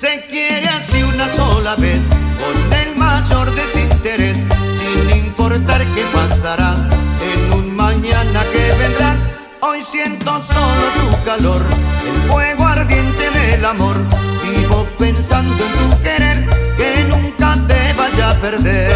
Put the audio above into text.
Se quiere así una sola vez, con el mayor desinterés, sin importar qué pasará en un mañana que vendrá. Hoy siento solo tu calor, el fuego ardiente del amor. Vivo pensando en tu querer, que nunca te vaya a perder.